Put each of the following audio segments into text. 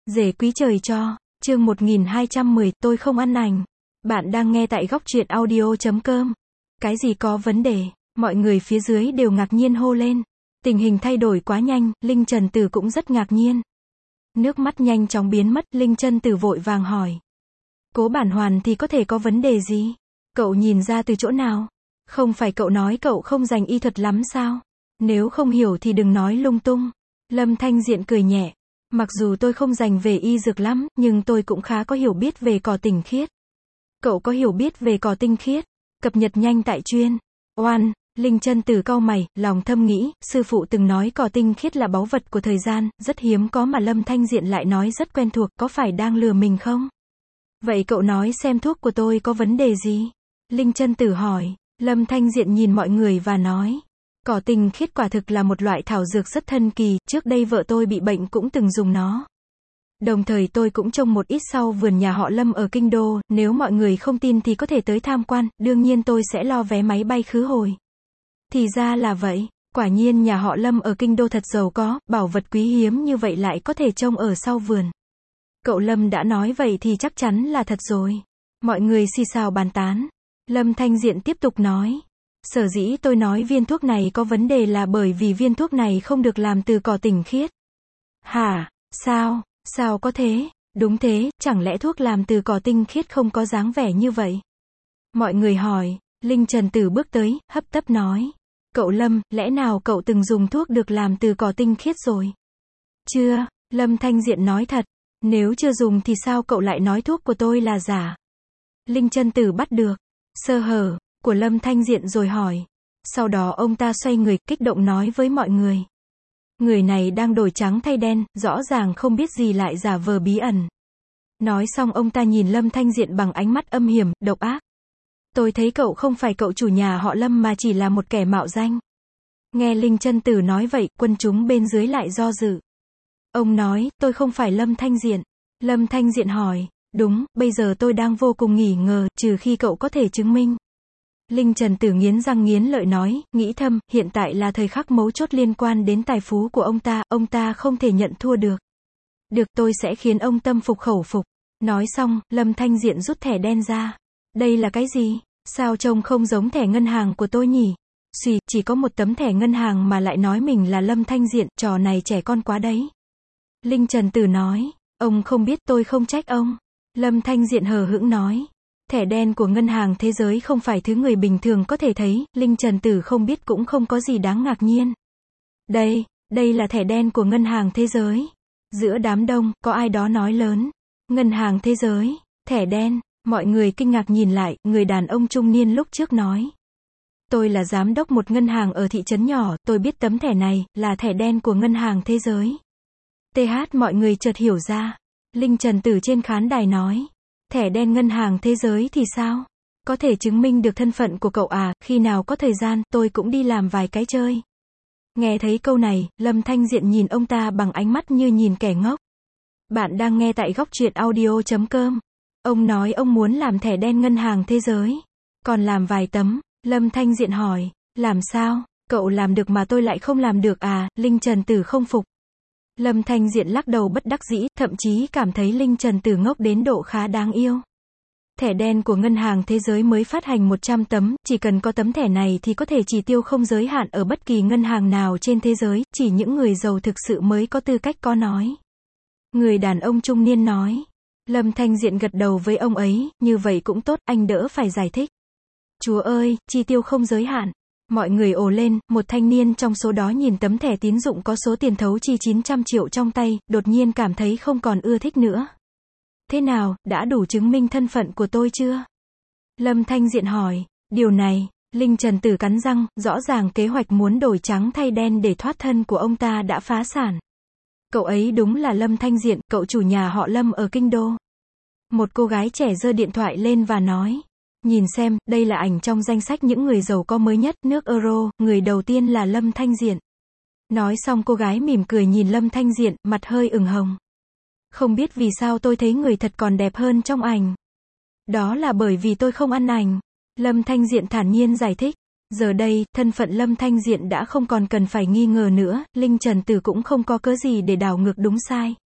Rể quý trời cho, chương 1210, tôi không ăn ảnh. Bạn đang nghe tại góc truyện audio.com. Cái gì có vấn đề? Mọi người phía dưới đều ngạc nhiên hô lên. Tình hình thay đổi quá nhanh, Linh Trần Tử cũng rất ngạc nhiên. Nước mắt nhanh chóng biến mất, Linh Trần Tử vội vàng hỏi. Cố Bản Hoàn thì có thể có vấn đề gì? Cậu nhìn ra từ chỗ nào? Không phải cậu nói cậu không dành y thuật lắm sao? Nếu không hiểu thì đừng nói lung tung. Lâm Thanh Diện cười nhẹ. Mặc dù tôi không dành về y dược lắm, nhưng tôi cũng khá có hiểu biết về cỏ tinh khiết. Cậu có hiểu biết về cỏ tinh khiết? Cập nhật nhanh tại chuyên. Oan, Linh Trần Tử cau mày, lòng thầm nghĩ, sư phụ từng nói cỏ tinh khiết là báu vật của thời gian, rất hiếm có mà Lâm Thanh Diện lại nói rất quen thuộc, có phải đang lừa mình không? Vậy cậu nói xem thuốc của tôi có vấn đề gì? Linh Trần Tử hỏi. Lâm Thanh Diện nhìn mọi người và nói. Cỏ tinh khiết quả thực là một loại thảo dược rất thần kỳ, trước đây vợ tôi bị bệnh cũng từng dùng nó. Đồng thời tôi cũng trồng một ít sau vườn nhà họ Lâm ở Kinh Đô, nếu mọi người không tin thì có thể tới tham quan, đương nhiên tôi sẽ lo vé máy bay khứ hồi. Thì ra là vậy, quả nhiên nhà họ Lâm ở Kinh Đô thật giàu có, bảo vật quý hiếm như vậy lại có thể trồng ở sau vườn. Cậu Lâm đã nói vậy thì chắc chắn là thật rồi. Mọi người xì xào bàn tán. Lâm Thanh Diện tiếp tục nói. Sở dĩ tôi nói viên thuốc này có vấn đề là bởi vì viên thuốc này không được làm từ cỏ tinh khiết. Hả? Sao? Sao có thế? Đúng thế, chẳng lẽ thuốc làm từ cỏ tinh khiết không có dáng vẻ như vậy? Mọi người hỏi. Linh Trần Tử bước tới, hấp tấp nói. Cậu Lâm, lẽ nào cậu từng dùng thuốc được làm từ cỏ tinh khiết rồi? Chưa, Lâm Thanh Diện nói thật. Nếu chưa dùng thì sao cậu lại nói thuốc của tôi là giả? Linh Trần Tử bắt được sơ hở của Lâm Thanh Diện rồi hỏi. Sau đó ông ta xoay người, kích động nói với mọi người. Người này đang đổi trắng thay đen, rõ ràng không biết gì lại giả vờ bí ẩn. Nói xong ông ta nhìn Lâm Thanh Diện bằng ánh mắt âm hiểm, độc ác. Tôi thấy cậu không phải cậu chủ nhà họ Lâm mà chỉ là một kẻ mạo danh. Nghe Linh Trần Tử nói vậy, quân chúng bên dưới lại do dự. Ông nói, tôi không phải Lâm Thanh Diện. Lâm Thanh Diện hỏi, đúng, bây giờ tôi đang vô cùng nghi ngờ, trừ khi cậu có thể chứng minh. Linh Trần Tử nghiến răng nghiến lợi nói, nghĩ thầm, hiện tại là thời khắc mấu chốt liên quan đến tài phú của ông ta không thể nhận thua được. Được, tôi sẽ khiến ông tâm phục khẩu phục. Nói xong, Lâm Thanh Diện rút thẻ đen ra. Đây là cái gì? Sao trông không giống thẻ ngân hàng của tôi nhỉ? Xùi, chỉ có một tấm thẻ ngân hàng mà lại nói mình là Lâm Thanh Diện, trò này trẻ con quá đấy. Linh Trần Tử nói, ông không biết tôi không trách ông. Lâm Thanh Diện hờ hững nói. Thẻ đen của ngân hàng thế giới không phải thứ người bình thường có thể thấy, Linh Trần Tử không biết cũng không có gì đáng ngạc nhiên. Đây là thẻ đen của ngân hàng thế giới. Giữa đám đông, có ai đó nói lớn. Ngân hàng thế giới, thẻ đen, mọi người kinh ngạc nhìn lại, người đàn ông trung niên lúc trước nói. Tôi là giám đốc một ngân hàng ở thị trấn nhỏ, tôi biết tấm thẻ này, là thẻ đen của ngân hàng thế giới. Mọi người chợt hiểu ra. Linh Trần Tử trên khán đài nói. Thẻ đen ngân hàng thế giới thì sao? Có thể chứng minh được thân phận của cậu à, khi nào có thời gian, tôi cũng đi làm vài cái chơi. Nghe thấy câu này, Lâm Thanh Diện nhìn ông ta bằng ánh mắt như nhìn kẻ ngốc. Bạn đang nghe tại góc truyện audio.com. Ông nói ông muốn làm thẻ đen ngân hàng thế giới. Còn làm vài tấm, Lâm Thanh Diện hỏi, làm sao? Cậu làm được mà tôi lại không làm được à? Linh Trần Tử không phục. Lâm Thanh Diện lắc đầu bất đắc dĩ, thậm chí cảm thấy Linh Trần Tử ngốc đến độ khá đáng yêu. Thẻ đen của ngân hàng thế giới mới phát hành 100 tấm, chỉ cần có tấm thẻ này thì có thể chi tiêu không giới hạn ở bất kỳ ngân hàng nào trên thế giới, chỉ những người giàu thực sự mới có tư cách có nói. Người đàn ông trung niên nói. Lâm Thanh Diện gật đầu với ông ấy, như vậy cũng tốt, anh đỡ phải giải thích. Chúa ơi, chi tiêu không giới hạn. Mọi người ồ lên, một thanh niên trong số đó nhìn tấm thẻ tín dụng có số tiền thấu chi 900 triệu trong tay, đột nhiên cảm thấy không còn ưa thích nữa. Thế nào, đã đủ chứng minh thân phận của tôi chưa? Lâm Thanh Diện hỏi. Điều này, Linh Trần Tử cắn răng, rõ ràng kế hoạch muốn đổi trắng thay đen để thoát thân của ông ta đã phá sản. Cậu ấy đúng là Lâm Thanh Diện, cậu chủ nhà họ Lâm ở Kinh Đô. Một cô gái trẻ giơ điện thoại lên và nói. Nhìn xem, đây là ảnh trong danh sách những người giàu có mới nhất nước Euro, người đầu tiên là Lâm Thanh Diện. Nói xong cô gái mỉm cười nhìn Lâm Thanh Diện, mặt hơi ửng hồng. Không biết vì sao tôi thấy người thật còn đẹp hơn trong ảnh. Đó là bởi vì tôi không ăn ảnh. Lâm Thanh Diện thản nhiên giải thích. Giờ đây, thân phận Lâm Thanh Diện đã không còn cần phải nghi ngờ nữa, Linh Trần Tử cũng không có cớ gì để đảo ngược đúng sai.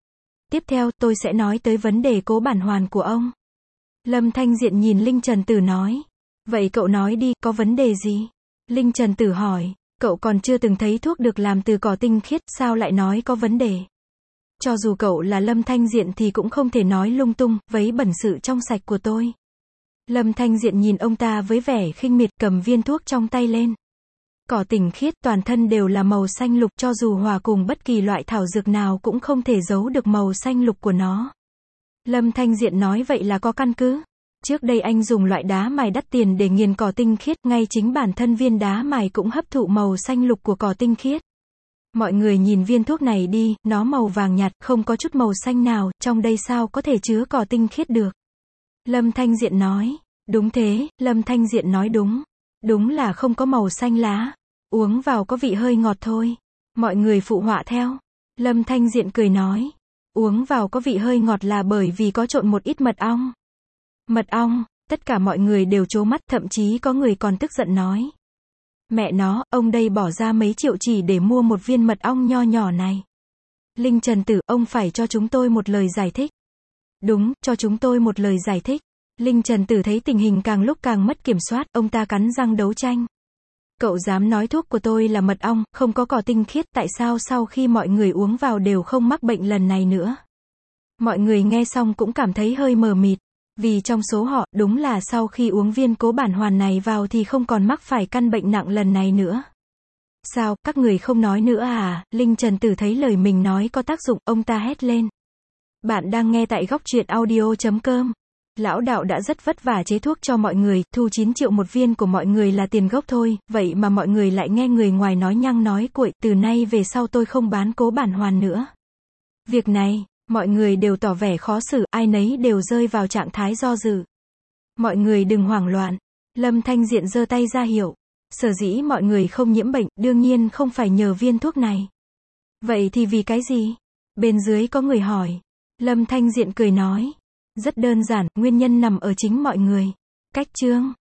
tiếp theo, tôi sẽ nói tới vấn đề cố bản hoàn của ông. Lâm Thanh Diện nhìn Linh Trần Tử nói. Vậy cậu nói đi, có vấn đề gì? Linh Trần Tử hỏi, cậu còn chưa từng thấy thuốc được làm từ cỏ tinh khiết, sao lại nói có vấn đề? Cho dù cậu là Lâm Thanh Diện thì cũng không thể nói lung tung, vấy bẩn sự trong sạch của tôi. Lâm Thanh Diện nhìn ông ta với vẻ khinh miệt, cầm viên thuốc trong tay lên. Cỏ tinh khiết, toàn thân đều là màu xanh lục, cho dù hòa cùng bất kỳ loại thảo dược nào cũng không thể giấu được màu xanh lục của nó. Lâm Thanh Diện nói vậy là có căn cứ. Trước đây anh dùng loại đá mài đắt tiền để nghiền cỏ tinh khiết, ngay chính bản thân viên đá mài cũng hấp thụ màu xanh lục của cỏ tinh khiết. Mọi người nhìn viên thuốc này đi, nó màu vàng nhạt, không có chút màu xanh nào, trong đây sao có thể chứa cỏ tinh khiết được? Lâm Thanh Diện nói. Đúng thế, Lâm Thanh Diện nói đúng. Đúng là không có màu xanh lá. Uống vào có vị hơi ngọt thôi. Mọi người phụ họa theo. Lâm Thanh Diện cười nói. Uống vào có vị hơi ngọt là bởi vì có trộn một ít mật ong. Mật ong, tất cả mọi người đều trố mắt, thậm chí có người còn tức giận nói. Mẹ nó, ông đây bỏ ra mấy triệu chỉ để mua một viên mật ong nho nhỏ này. Linh Trần Tử, ông phải cho chúng tôi một lời giải thích. Đúng, cho chúng tôi một lời giải thích. Linh Trần Tử thấy tình hình càng lúc càng mất kiểm soát, ông ta cắn răng đấu tranh. Cậu dám nói thuốc của tôi là mật ong, không có cỏ tinh khiết, tại sao sau khi mọi người uống vào đều không mắc bệnh lần này nữa? Mọi người nghe xong cũng cảm thấy hơi mờ mịt. Vì trong số họ, đúng là sau khi uống viên cố bản hoàn này vào thì không còn mắc phải căn bệnh nặng lần này nữa. Sao, các người không nói nữa à? Linh Trần Tử thấy lời mình nói có tác dụng, ông ta hét lên. Bạn đang nghe tại Góc Truyện Audio.com. Lão đạo đã rất vất vả chế thuốc cho mọi người, thu 9 triệu một viên của mọi người là tiền gốc thôi, vậy mà mọi người lại nghe người ngoài nói nhăng nói cuội, từ nay về sau tôi không bán cố bản hoàn nữa. Việc này, mọi người đều tỏ vẻ khó xử, ai nấy đều rơi vào trạng thái do dự. Mọi người đừng hoảng loạn. Lâm Thanh Diện giơ tay ra hiệu. Sở dĩ mọi người không nhiễm bệnh, đương nhiên không phải nhờ viên thuốc này. Vậy thì vì cái gì? Bên dưới có người hỏi. Lâm Thanh Diện cười nói. Rất đơn giản, nguyên nhân nằm ở chính mọi người. Cách chương.